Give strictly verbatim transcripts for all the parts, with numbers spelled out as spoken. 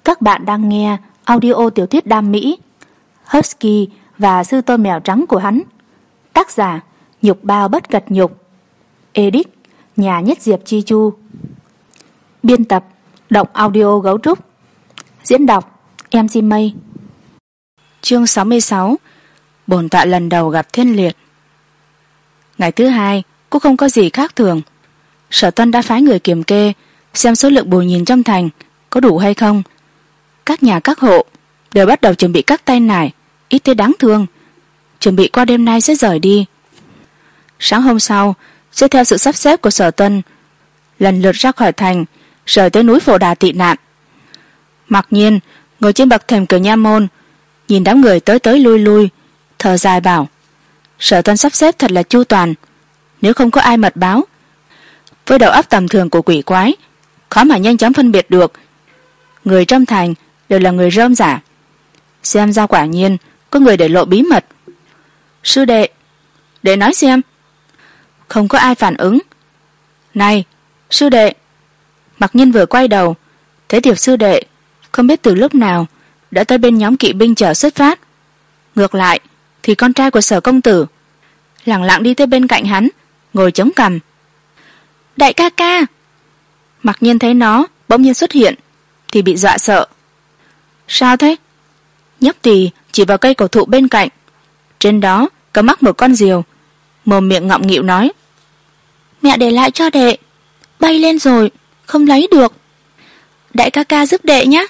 Các bạn đang nghe audio tiểu thuyết đam mỹ Husky và sư tôn mèo trắng của hắn. Tác giả Nhục Bao Bất Cật Nhục. Edit Nhà Nhất Diệp Chi Chu. Biên tập Động Audio Gấu Trúc. Diễn đọc em xê Mây. Chương sáu mươi sáu. Bổn tọa lần đầu gặp Thiên Liệt. Ngày thứ hai cũng không có gì khác thường. Sở Tuân đã phái người kiểm kê xem số lượng bù nhìn trong thành có đủ hay không. Các nhà các hộ đều bắt đầu chuẩn bị các tay nải ít thế đáng thương, chuẩn bị qua đêm nay sẽ rời đi. Sáng hôm sau sẽ theo sự sắp xếp của Sở Tuân lần lượt ra khỏi thành, rời tới núi Phổ Đà tị nạn. Mặc Nhiên ngồi trên bậc thềm cửa nha môn, nhìn đám người tới tới lui lui, thở dài bảo: Sở Tuân sắp xếp thật là chu toàn. Nếu không có ai mật báo, với đầu óc tầm thường của quỷ quái, khó mà nhanh chóng phân biệt được người trong thành đều là người rơm rả. Xem ra quả nhiên có người để lộ bí mật. Sư đệ, để nói xem. Không có ai phản ứng. Này, sư đệ. Mặc Nhiên vừa quay đầu, thấy Tiệp sư đệ không biết từ lúc nào đã tới bên nhóm kỵ binh chờ xuất phát. Ngược lại thì con trai của Sở công tử lẳng lặng đi tới bên cạnh hắn, ngồi chống cằm. Đại ca ca. Mặc Nhiên thấy nó bỗng nhiên xuất hiện thì bị dọa sợ. Sao thế? Nhóc Tỳ chỉ vào cây cổ thụ bên cạnh, trên đó có mắc một con diều, mồm miệng ngọng nghịu nói: Mẹ để lại cho đệ, bay lên rồi không lấy được. Đại ca ca giúp đệ nhé.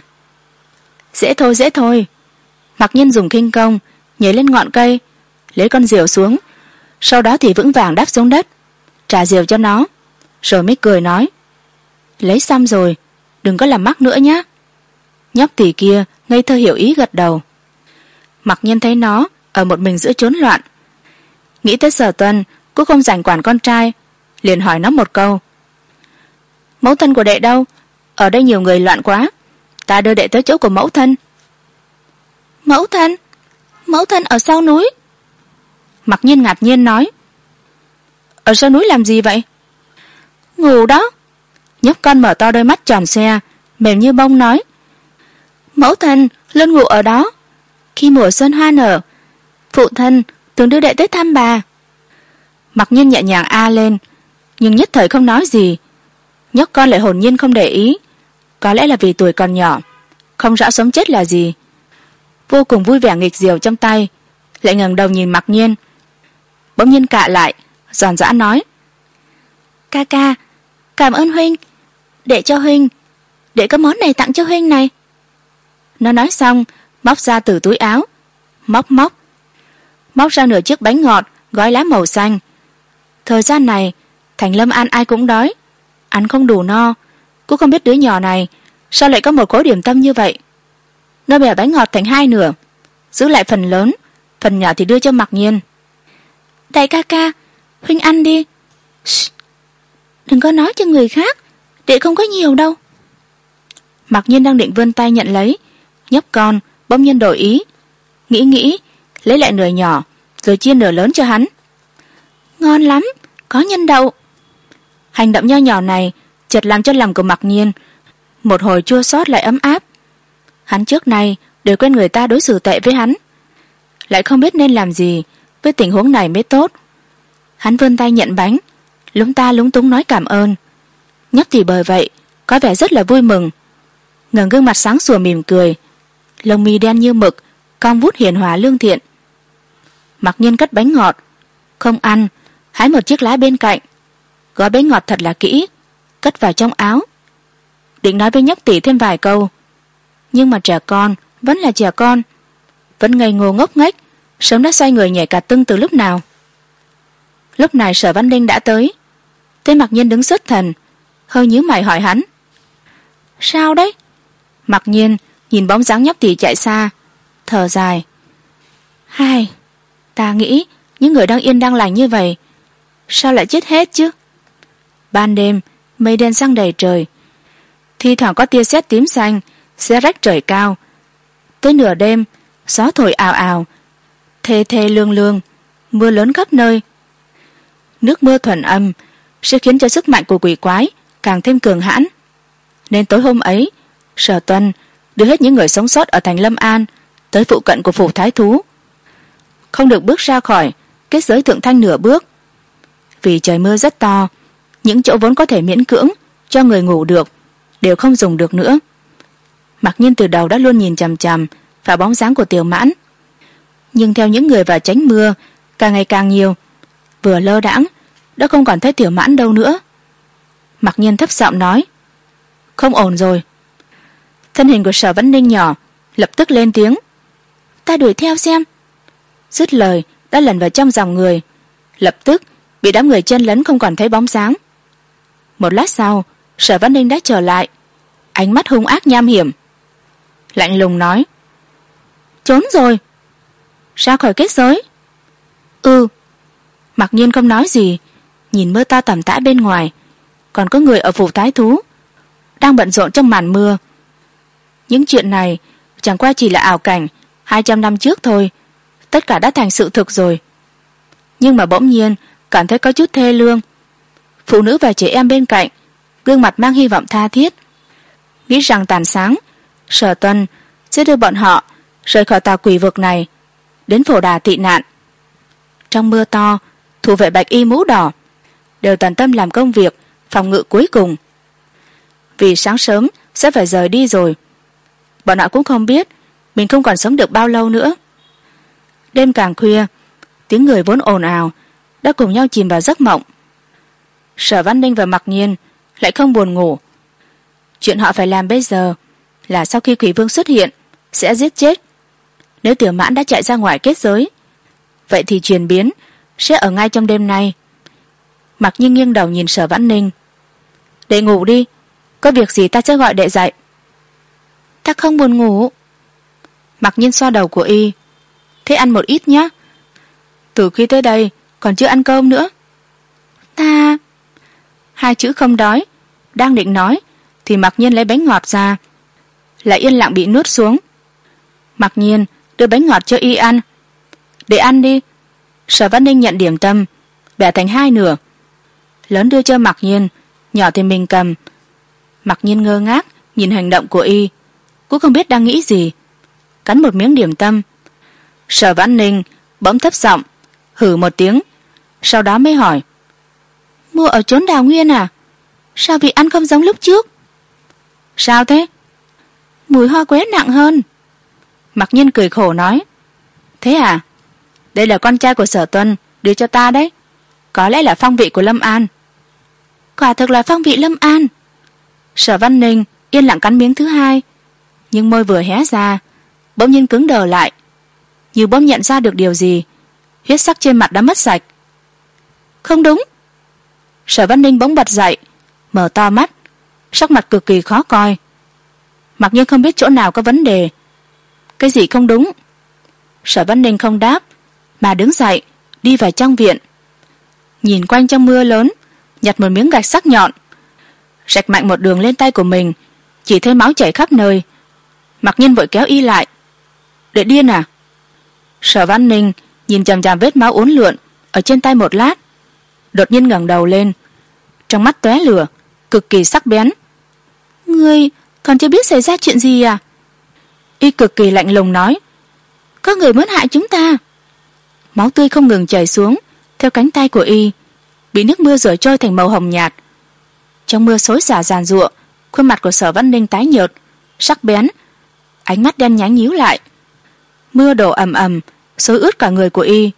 Dễ thôi dễ thôi. Mặc Nhiên dùng khinh công nhảy lên ngọn cây, lấy con diều xuống, sau đó thì vững vàng đáp xuống đất, trả diều cho nó, rồi mới cười nói: Lấy xong rồi, đừng có làm mắc nữa nhé. Nhóc Tỳ kia ngây thơ hiểu ý gật đầu. Mặc Nhiên thấy nó ở một mình giữa chốn loạn, nghĩ tới Sở Tuân cũng không rảnh quản con trai, liền hỏi nó một câu: Mẫu thân của đệ đâu? Ở đây nhiều người loạn quá, ta đưa đệ tới chỗ của mẫu thân. Mẫu thân? Mẫu thân ở sau núi. Mặc Nhiên ngạc nhiên nói: Ở sau núi làm gì vậy? Ngủ đó. Nhóc con mở to đôi mắt tròn xe mềm như bông nói: Mẫu thân luôn ngủ ở đó. Khi mùa xuân hoa nở, phụ thân thường đưa đệ tới thăm bà. Mặc Nhiên nhẹ nhàng a lên, nhưng nhất thời không nói gì. Nhóc con lại hồn nhiên không để ý, có lẽ là vì tuổi còn nhỏ, không rõ sống chết là gì. Vô cùng vui vẻ nghịch diều trong tay, lại ngẩng đầu nhìn Mặc Nhiên. Bỗng nhiên cạ lại, giòn giã nói: Ca ca, cảm ơn huynh. Để cho huynh, để có món này tặng cho huynh này. Nó nói xong móc ra từ túi áo, móc móc móc ra nửa chiếc bánh ngọt gói lá màu xanh. Thời gian này thành Lâm An ai cũng đói, ăn không đủ no, cũng không biết đứa nhỏ này sao lại có một khối điểm tâm như vậy. Nó bẻ bánh ngọt thành hai nửa, giữ lại phần lớn, phần nhỏ thì đưa cho Mặc Nhiên. Đại ca ca, huynh ăn đi. Shh, đừng có nói cho người khác, đệ không có nhiều đâu. Mặc Nhiên đang định vươn tay nhận lấy, nhóc con bỗng nhiên đổi ý, nghĩ nghĩ lấy lại nửa nhỏ rồi chia nửa lớn cho hắn. Ngon lắm, có nhân đậu. Hành động nho nhỏ này chợt làm cho lòng của Mặc Nhiên một hồi chua xót lại ấm áp. Hắn trước nay đều quen người ta đối xử tệ với hắn, lại không biết nên làm gì với tình huống này mới tốt. Hắn vươn tay nhận bánh, lúng ta lúng túng nói cảm ơn. Nhóc thì bởi vậy có vẻ rất là vui mừng, ngẩng gương mặt sáng sủa mỉm cười, lông mi đen như mực, cong vút hiền hòa lương thiện. Mặc Nhiên cất bánh ngọt, không ăn, hái một chiếc lá bên cạnh, gói bánh ngọt thật là kỹ, cất vào trong áo, định nói với nhóc Tỷ thêm vài câu, nhưng mà trẻ con vẫn là trẻ con, vẫn ngây ngô ngốc nghếch, sớm đã xoay người nhảy cả tưng từ lúc nào. Lúc này Sở Văn Đinh đã tới, thấy Mặc Nhiên đứng xuất thần, hơi nhíu mày hỏi hắn: Sao đấy? Mặc Nhiên nhìn bóng dáng nhóc Tỷ chạy xa, thở dài: Hai, ta nghĩ những người đang yên đang lành như vậy sao lại chết hết chứ? Ban đêm mây đen giăng đầy trời, thi thoảng có tia sét tím xanh xé rách trời cao. Tới nửa đêm gió thổi ào ào, thê thê lương lương, mưa lớn khắp nơi. Nước mưa thuần âm sẽ khiến cho sức mạnh của quỷ quái càng thêm cường hãn, nên tối hôm ấy Sở Tuân đưa hết những người sống sót ở thành Lâm An tới phụ cận của phủ thái thú, không được bước ra khỏi kết giới thượng thanh nửa bước. Vì trời mưa rất to, những chỗ vốn có thể miễn cưỡng cho người ngủ được đều không dùng được nữa. Mặc Nhiên từ đầu đã luôn nhìn chằm chằm vào bóng dáng của Tiểu Mãn, nhưng theo những người vào tránh mưa càng ngày càng nhiều, vừa lơ đãng đã không còn thấy Tiểu Mãn đâu nữa. Mặc Nhiên thấp giọng nói: "Không ổn rồi." Thân hình của Sở Vãn Ninh nhỏ lập tức lên tiếng: "Ta đuổi theo xem." Dứt lời đã lẩn vào trong dòng người, lập tức bị đám người chen lấn không còn thấy bóng dáng. Một lát sau, Sở Vãn Ninh đã trở lại, ánh mắt hung ác nham hiểm, lạnh lùng nói: "Trốn rồi." "Ra khỏi kết giới?" "Ừ." Mặc Nhiên không nói gì, nhìn mưa to tầm tã bên ngoài, còn có người ở phủ thái thú đang bận rộn trong màn mưa. Những chuyện này chẳng qua chỉ là ảo cảnh hai trăm năm trước thôi, tất cả đã thành sự thực rồi. Nhưng mà bỗng nhiên cảm thấy có chút thê lương. Phụ nữ và trẻ em bên cạnh, gương mặt mang hy vọng tha thiết, nghĩ rằng tàn sáng Sở Tuân sẽ đưa bọn họ rời khỏi tà quỷ vực này, đến Phổ Đà tị nạn. Trong mưa to, thủ vệ bạch y mũ đỏ đều tận tâm làm công việc phòng ngự cuối cùng. Vì sáng sớm sẽ phải rời đi rồi, bọn họ cũng không biết mình không còn sống được bao lâu nữa. Đêm càng khuya, tiếng người vốn ồn ào đã cùng nhau chìm vào giấc mộng. Sở Vãn Ninh và Mặc Nhiên lại không buồn ngủ. Chuyện họ phải làm bây giờ là sau khi Quỷ Vương xuất hiện sẽ giết chết. Nếu Tiểu Mãn đã chạy ra ngoài kết giới, vậy thì chuyển biến sẽ ở ngay trong đêm nay. Mặc Nhiên nghiêng đầu nhìn Sở Vãn Ninh: "Đệ ngủ đi, có việc gì ta sẽ gọi đệ dậy." "Ta không buồn ngủ." Mặc Nhiên xoa đầu của y: "Thế ăn một ít nhé. Từ khi tới đây còn chưa ăn cơm nữa." "Ta..." Hai chữ không đói đang định nói thì Mặc Nhiên lấy bánh ngọt ra, lại yên lặng bị nuốt xuống. Mặc Nhiên đưa bánh ngọt cho y ăn: "Để ăn đi." Sở Vãn Ninh nhận điểm tâm, bẻ thành hai nửa, lớn đưa cho Mặc Nhiên, nhỏ thì mình cầm. Mặc Nhiên ngơ ngác nhìn hành động của y, cũng không biết đang nghĩ gì, cắn một miếng điểm tâm. Sở Vãn Ninh bỗng thấp giọng hử một tiếng, sau đó mới hỏi: "Mua ở chốn Đào Nguyên à? Sao vị ăn không giống lúc trước?" "Sao thế?" "Mùi hoa quế nặng hơn." Mặc Nhiên cười khổ nói: "Thế à? Đây là con trai của Sở Tuân đưa cho ta đấy, có lẽ là phong vị của Lâm An." "Quả thực là phong vị Lâm An." Sở Vãn Ninh yên lặng cắn miếng thứ hai, nhưng môi vừa hé ra bỗng nhiên cứng đờ lại, như bỗng nhận ra được điều gì, huyết sắc trên mặt đã mất sạch. "Không đúng." Sở Vãn Ninh bỗng bật dậy, mở to mắt, sắc mặt cực kỳ khó coi. Mặc Nhiên không biết chỗ nào có vấn đề. "Cái gì không đúng?" Sở Vãn Ninh không đáp, mà đứng dậy đi vào trong viện, nhìn quanh trong mưa lớn, nhặt một miếng gạch sắc nhọn, rạch mạnh một đường lên tay của mình, chỉ thấy máu chảy khắp nơi. Mặc Nhiên vội kéo y lại: "Đệ điên à?" Sở Vãn Ninh nhìn chằm chằm vết máu uốn lượn ở trên tay một lát, đột nhiên ngẩng đầu lên, trong mắt tóe lửa, cực kỳ sắc bén. "Ngươi còn chưa biết xảy ra chuyện gì à?" Y cực kỳ lạnh lùng nói: "Có người muốn hại chúng ta." Máu tươi không ngừng chảy xuống theo cánh tay của y, bị nước mưa rửa trôi thành màu hồng nhạt. Trong mưa xối xả giàn giụa, khuôn mặt của Sở Vãn Ninh tái nhợt, sắc bén, ánh mắt đen nhánh nhíu lại. Mưa đổ ầm ầm, xối ướt cả người của y.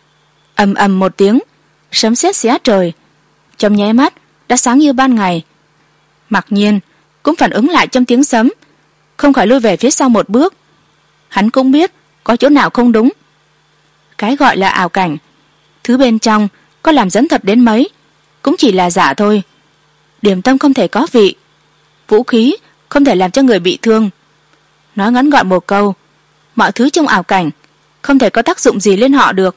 Ầm ầm một tiếng, sấm sét xé trời, trong nháy mắt đã sáng như ban ngày. Mặc Nhiên cũng phản ứng lại trong tiếng sấm, không khỏi lùi về phía sau một bước. Hắn cũng biết có chỗ nào không đúng. Cái gọi là ảo cảnh, thứ bên trong có làm dẫn thật đến mấy cũng chỉ là giả thôi. Điểm tâm không thể có vị, vũ khí không thể làm cho người bị thương. Nói ngắn gọn một câu, mọi thứ trong ảo cảnh không thể có tác dụng gì lên họ được.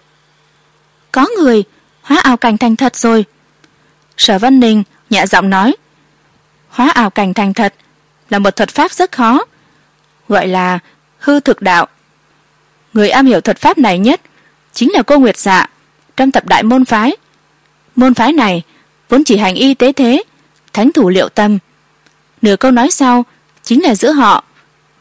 "Có người hóa ảo cảnh thành thật rồi." Sở Vãn Ninh nhẹ giọng nói: "Hóa ảo cảnh thành thật là một thuật pháp rất khó, gọi là hư thực đạo. Người am hiểu thuật pháp này nhất chính là cô Nguyệt Dạ trong thập đại môn phái. Môn phái này vốn chỉ hành y tế thế, thánh thủ liệu tâm. Nửa câu nói sau chính là giữa họ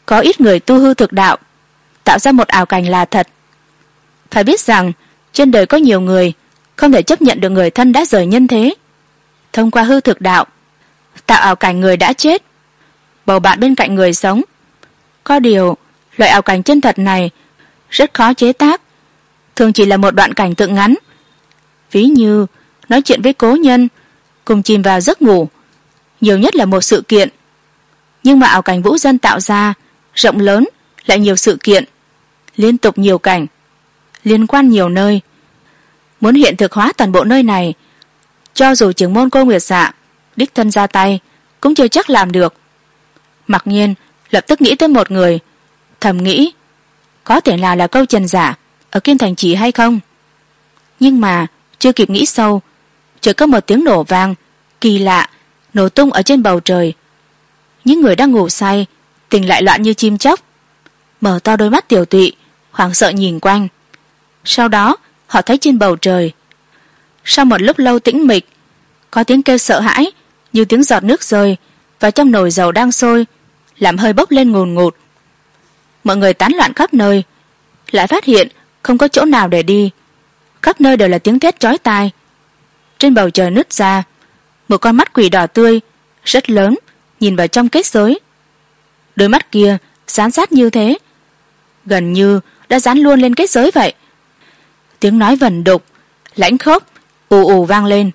có ít người tu hư thực đạo tạo ra một ảo cảnh là thật. Phải biết rằng trên đời có nhiều người không thể chấp nhận được người thân đã rời nhân thế, thông qua hư thực đạo tạo ảo cảnh người đã chết, bầu bạn bên cạnh người sống. Có điều loại ảo cảnh chân thật này rất khó chế tác, thường chỉ là một đoạn cảnh tượng ngắn, ví như nói chuyện với cố nhân, cùng chìm vào giấc ngủ, nhiều nhất là một sự kiện. Nhưng mà ảo cảnh Vũ Dân tạo ra rộng lớn, lại nhiều sự kiện, liên tục nhiều cảnh, liên quan nhiều nơi. Muốn hiện thực hóa toàn bộ nơi này, cho dù trưởng môn Cô Nguyệt Dạ đích thân ra tay cũng chưa chắc làm được. Mặc nhiên lập tức nghĩ tới một người, thầm nghĩ có thể nào là Câu Trần giả ở Kim Thành Trì hay không. Nhưng mà chưa kịp nghĩ sâu, chợt có một tiếng nổ vang kỳ lạ nổ tung ở trên bầu trời. Những người đang ngủ say tỉnh lại loạn như chim chóc, mở to đôi mắt tiểu tụy, hoảng sợ nhìn quanh. Sau đó họ thấy trên bầu trời, sau một lúc lâu tĩnh mịch, có tiếng kêu sợ hãi như tiếng giọt nước rơi vào trong nồi dầu đang sôi, làm hơi bốc lên ngùn ngụt. Mọi người tán loạn khắp nơi, lại phát hiện không có chỗ nào để đi, khắp nơi đều là tiếng thét chói tai. Trên bầu trời nứt ra một con mắt quỷ đỏ tươi rất lớn nhìn vào trong kết giới. Đôi mắt kia dán sát như thế, gần như đã dán luôn lên kết giới vậy. Tiếng nói vẩn đục lãnh khốc ù ù vang lên.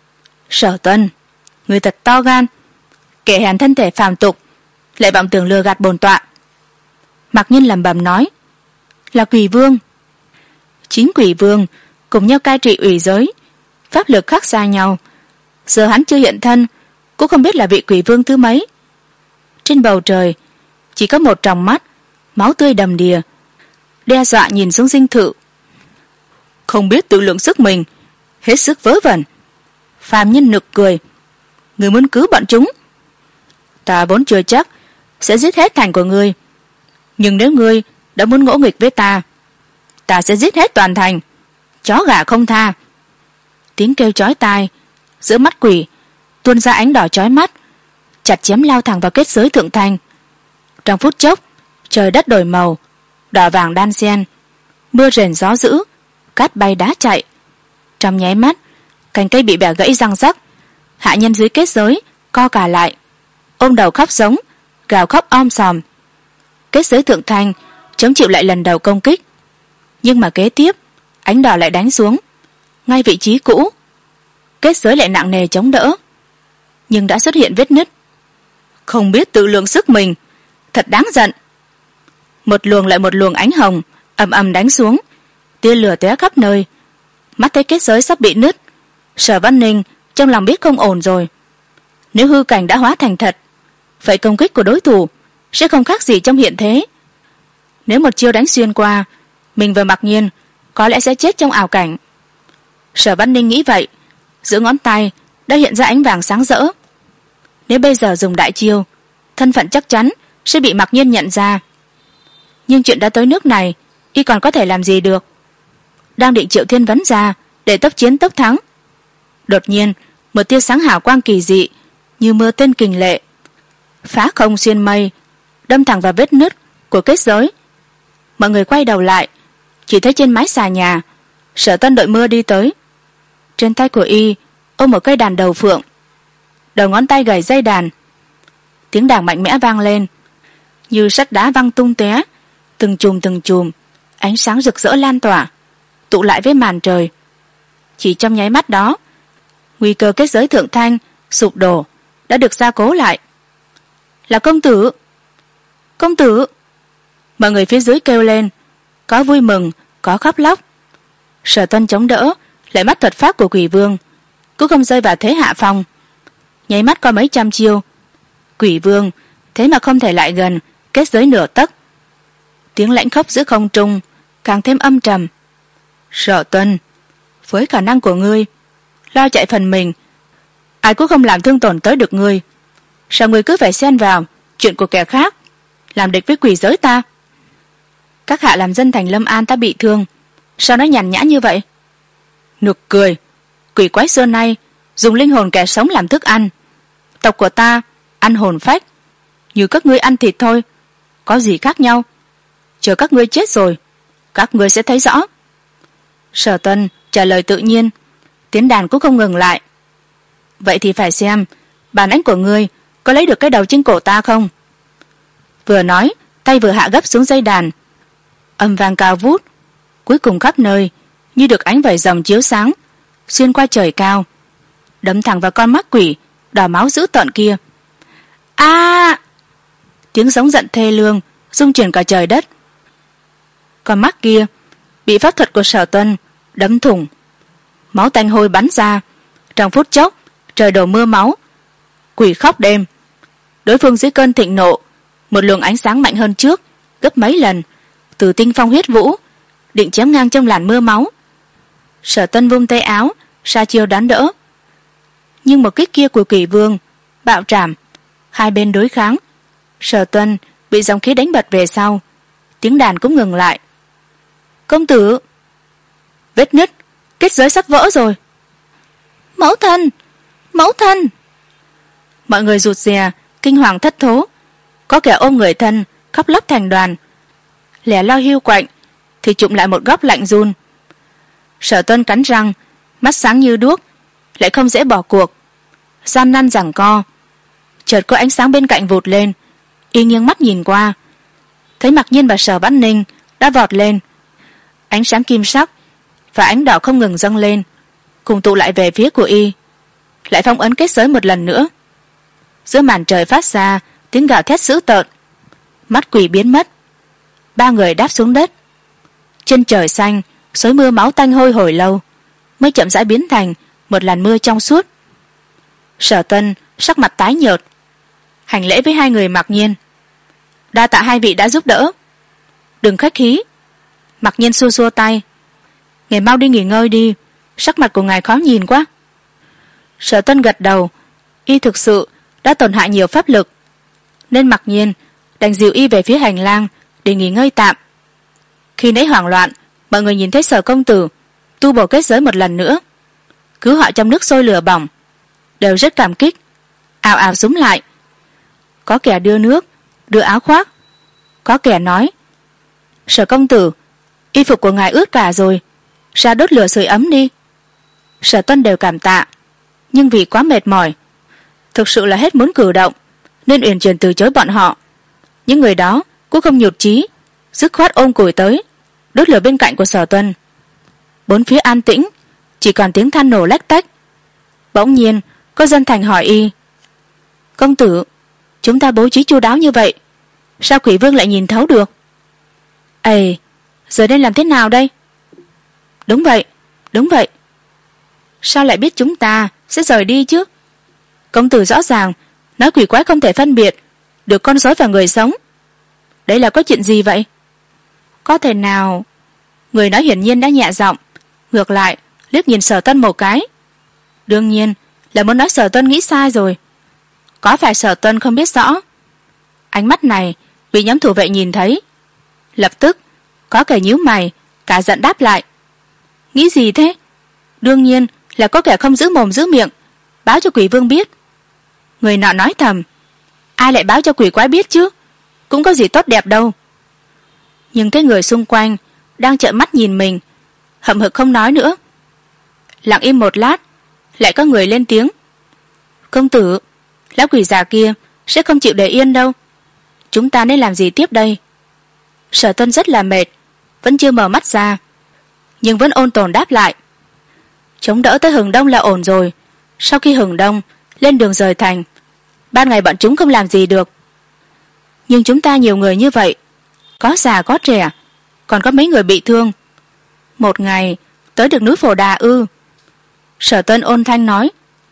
Sở Tuân, người thật to gan, kẻ hèn thân thể phàm tục lại vọng tưởng lừa gạt bổn tọa. Mặc Nhiên lẩm bẩm nói, là Quỷ Vương. Chính Quỷ Vương cùng nhau cai trị ủy giới, pháp lực khác xa nhau, giờ hắn chưa hiện thân cũng không biết là vị Quỷ Vương thứ mấy. Trên bầu trời chỉ có một tròng mắt máu tươi đầm đìa, đe dọa nhìn xuống dinh thự. Không biết tự lượng sức mình, hết sức vớ vẩn. Phàm Nhân nực cười, người muốn cứu bọn chúng, ta vốn chưa chắc sẽ giết hết thành của ngươi, nhưng nếu ngươi đã muốn ngỗ nghịch với ta, ta sẽ giết hết toàn thành, chó gà không tha. Tiếng kêu chói tai giữa mắt quỷ tuôn ra ánh đỏ chói mắt, chặt chém lao thẳng vào kết giới thượng thành. Trong phút chốc trời đất đổi màu, đỏ vàng đan xen, mưa rền gió dữ, cát bay đá chạy. Trong nháy mắt cành cây bị bẻ gãy răng rắc, hạ nhân dưới kết giới co cả lại, ôm đầu khóc giống, gào khóc om sòm. Kết giới thượng thành chống chịu lại lần đầu công kích, nhưng mà kế tiếp ánh đỏ lại đánh xuống ngay vị trí cũ. Kết giới lại nặng nề chống đỡ, nhưng đã xuất hiện vết nứt. Không biết tự lượng sức mình, thật đáng giận. Một luồng lại một luồng ánh hồng ầm ầm đánh xuống, tia lửa tóe khắp nơi. Mắt thấy kết giới sắp bị nứt, Sở Văn Ninh trong lòng biết không ổn rồi. Nếu hư cảnh đã hóa thành thật, vậy công kích của đối thủ sẽ không khác gì trong hiện thế. Nếu một chiêu đánh xuyên qua, mình và Mặc Nhiên có lẽ sẽ chết trong ảo cảnh. Sở Văn Ninh nghĩ vậy, giữa ngón tay đã hiện ra ánh vàng sáng rỡ. Nếu bây giờ dùng đại chiêu, thân phận chắc chắn sẽ bị Mặc Nhiên nhận ra. Nhưng chuyện đã tới nước này, y còn có thể làm gì được. Đang định triệu thiên vấn ra để tốc chiến tốc thắng, đột nhiên một tia sáng hào quang kỳ dị như mưa tên kình lệ phá không xuyên mây, đâm thẳng vào vết nứt của kết giới. Mọi người quay đầu lại, chỉ thấy trên mái xà nhà Sở Tân đội mưa đi tới. Trên tay của y ôm một cây đàn đầu phượng, đầu ngón tay gảy dây đàn. Tiếng đàn mạnh mẽ vang lên như sắt đá văng tung tóe, từng chùm từng chùm ánh sáng rực rỡ lan tỏa, tụ lại với màn trời. Chỉ trong nháy mắt đó, nguy cơ kết giới thượng thanh sụp đổ đã được gia cố lại. Là công tử, công tử! Mọi người phía dưới kêu lên, có vui mừng, có khóc lóc. Sở Tuân chống đỡ lại mắt thuật pháp của Quỷ Vương, cũng không rơi vào thế hạ phong. Nháy mắt có mấy trăm chiêu, Quỷ Vương thế mà không thể lại gần kết giới nửa tấc. Tiếng lãnh khốc giữa không trung càng thêm âm trầm. Sở Tuân, với khả năng của ngươi, lo chạy phần mình, ai cũng không làm thương tổn tới được ngươi. Sao ngươi cứ phải xen vào chuyện của kẻ khác, làm địch với quỷ giới ta? Các hạ làm dân thành Lâm An ta bị thương, sao nó nhàn nhã như vậy? Nực cười, quỷ quái xưa nay dùng linh hồn kẻ sống làm thức ăn. Tộc của ta ăn hồn phách, như các ngươi ăn thịt thôi. Có gì khác nhau? Chờ các ngươi chết rồi, các ngươi sẽ thấy rõ. Sở Tuân trả lời tự nhiên, tiếng đàn cũng không ngừng lại. Vậy thì phải xem bản lãnh của ngươi có lấy được cái đầu trên cổ ta không? Vừa nói, tay vừa hạ gấp xuống dây đàn. Âm vang cao vút, cuối cùng khắp nơi như được ánh vẩy rồng chiếu sáng, xuyên qua trời cao, đâm thẳng vào con mắt quỷ đỏ máu dữ tợn kia. A! Tiếng giống giận thê lương rung chuyển cả trời đất. Con mắt kia bị pháp thuật của Sở Tuân đâm thủng, máu tanh hôi bắn ra. Trong phút chốc trời đổ mưa máu, quỷ khóc đêm. Đối phương dưới cơn thịnh nộ, một luồng ánh sáng mạnh hơn trước gấp mấy lần, từ tinh phong huyết vũ, định chém ngang trong làn mưa máu. Sở Tuân vung tay áo ra chiêu đón đỡ, nhưng một kích kia của quỷ vương bạo trảm, hai bên đối kháng. Sở Tuân bị dòng khí đánh bật về sau, tiếng đàn cũng ngừng lại. Công tử! Vết nứt, kết giới sắp vỡ rồi. Mẫu thân! Mẫu thân! Mọi người rụt rè, kinh hoàng thất thố, có kẻ ôm người thân khóc lóc thành đoàn, lẻ loi hiu quạnh thì chụm lại một góc lạnh run. Sở Tuân cắn răng, mắt sáng như đuốc, lại không dễ bỏ cuộc, gian nan giằng co. Chợt có ánh sáng bên cạnh vụt lên, y nghiêng mắt nhìn qua, thấy Mặc Nhiên và Sở Vãn Ninh đã vọt lên. Ánh sáng kim sắc và ánh đỏ không ngừng dâng lên, cùng tụ lại về phía của y, lại phong ấn kết giới một lần nữa. Giữa màn trời phát ra tiếng gào thét dữ tợn, mắt quỷ biến mất. Ba người đáp xuống đất. Trên trời xanh xối mưa máu tanh hôi hồi lâu mới chậm rãi biến thành một làn mưa trong suốt. Sở Tuân sắc mặt tái nhợt, hành lễ với hai người Mặc Nhiên. Đa tạ hai vị đã giúp đỡ. Đừng khách khí. Mặc Nhiên xua xua tay. Ngài mau đi nghỉ ngơi đi, sắc mặt của ngài khó nhìn quá. Sở Tuân gật đầu, y thực sự đã tổn hại nhiều pháp lực, nên Mặc Nhiên đành dìu y về phía hành lang để nghỉ ngơi tạm. Khi nãy hoảng loạn, mọi người nhìn thấy Sở công tử tu bổ kết giới một lần nữa, cứu họ trong nước sôi lửa bỏng, đều rất cảm kích, ào ào xúm lại. Có kẻ đưa nước, đưa áo khoác, có kẻ nói: Sở công tử, y phục của ngài ướt cả rồi, ra đốt lửa sưởi ấm đi. Sở Tuân đều cảm tạ, nhưng vì quá mệt mỏi, thực sự là hết muốn cử động, nên uyển chuyển từ chối bọn họ. Những người đó cũng không nhụt chí, dứt khoát ôm củi tới đốt lửa bên cạnh của Sở Tuân. Bốn phía an tĩnh, chỉ còn tiếng than nổ lách tách. Bỗng nhiên có dân thành hỏi y: Công tử, chúng ta bố trí chu đáo như vậy, sao quỷ vương lại nhìn thấu được? Ây, giờ nên làm thế nào đây? Đúng vậy, đúng vậy. Sao lại biết chúng ta sẽ rời đi chứ? Công tử rõ ràng nói quỷ quái không thể phân biệt được con rối và người sống. Đấy là có chuyện gì vậy? Có thể nào... Người nói hiển nhiên đã nhẹ giọng, ngược lại liếc nhìn Sở Tuân một cái. Đương nhiên là muốn nói Sở Tuân nghĩ sai rồi. Có phải Sở Tuân không biết rõ? Ánh mắt này bị nhóm thủ vệ nhìn thấy, lập tức có kẻ nhíu mày, cả giận đáp lại: Nghĩ gì thế? Đương nhiên là có kẻ không giữ mồm giữ miệng, báo cho quỷ vương biết. Người nọ nói thầm: Ai lại báo cho quỷ quái biết chứ? Cũng có gì tốt đẹp đâu. Nhưng cái người xung quanh đang trợn mắt nhìn mình, hậm hực không nói nữa. Lặng im một lát, lại có người lên tiếng: Công tử, lão quỷ già kia sẽ không chịu để yên đâu. Chúng ta nên làm gì tiếp đây? Sở Tuân rất là mệt, vẫn chưa mở mắt ra, nhưng vẫn ôn tồn đáp lại: Chống đỡ tới hừng đông là ổn rồi. Sau khi hừng đông lên đường rời thành, ban ngày bọn chúng không làm gì được. Nhưng chúng ta nhiều người như vậy, có già có trẻ, còn có mấy người bị thương. Một ngày tới được núi Phổ Đà ư? Sở Tuân ôn thanh nói: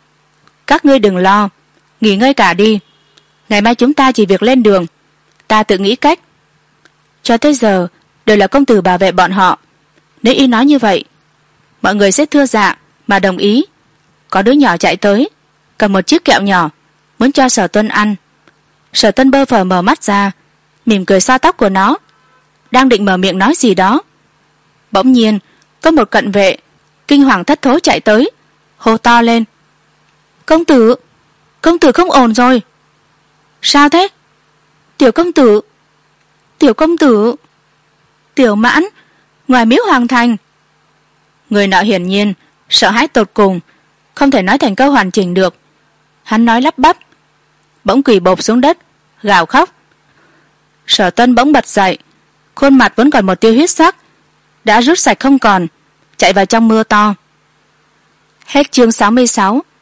Các ngươi đừng lo, nghỉ ngơi cả đi. Ngày mai chúng ta chỉ việc lên đường, ta tự nghĩ cách. Cho tới giờ đều là công tử bảo vệ bọn họ, nếu y nói như vậy, mọi người sẽ thưa dạ mà đồng ý. Có đứa nhỏ chạy tới, cầm một chiếc kẹo nhỏ, muốn cho Sở Tuân ăn. Sở Tuân bơ phờ mở mắt ra, mỉm cười xoa tóc của nó, đang định mở miệng nói gì đó. Bỗng nhiên có một cận vệ kinh hoàng thất thố chạy tới, hô to lên: Công tử, công tử không ổn rồi. Sao thế? Tiểu công tử, Tiểu công tử. Tiểu Mãn, ngoài miếu hoàng thành. Người nọ hiển nhiên sợ hãi tột cùng, không thể nói thành câu hoàn chỉnh được. Hắn nói lắp bắp, bỗng quỳ bộp xuống đất gào khóc. Sở Tân bỗng bật dậy, khuôn mặt vẫn còn một tia huyết sắc, đã rút sạch không còn, chạy vào trong mưa to. Hết chương sáu mươi sáu.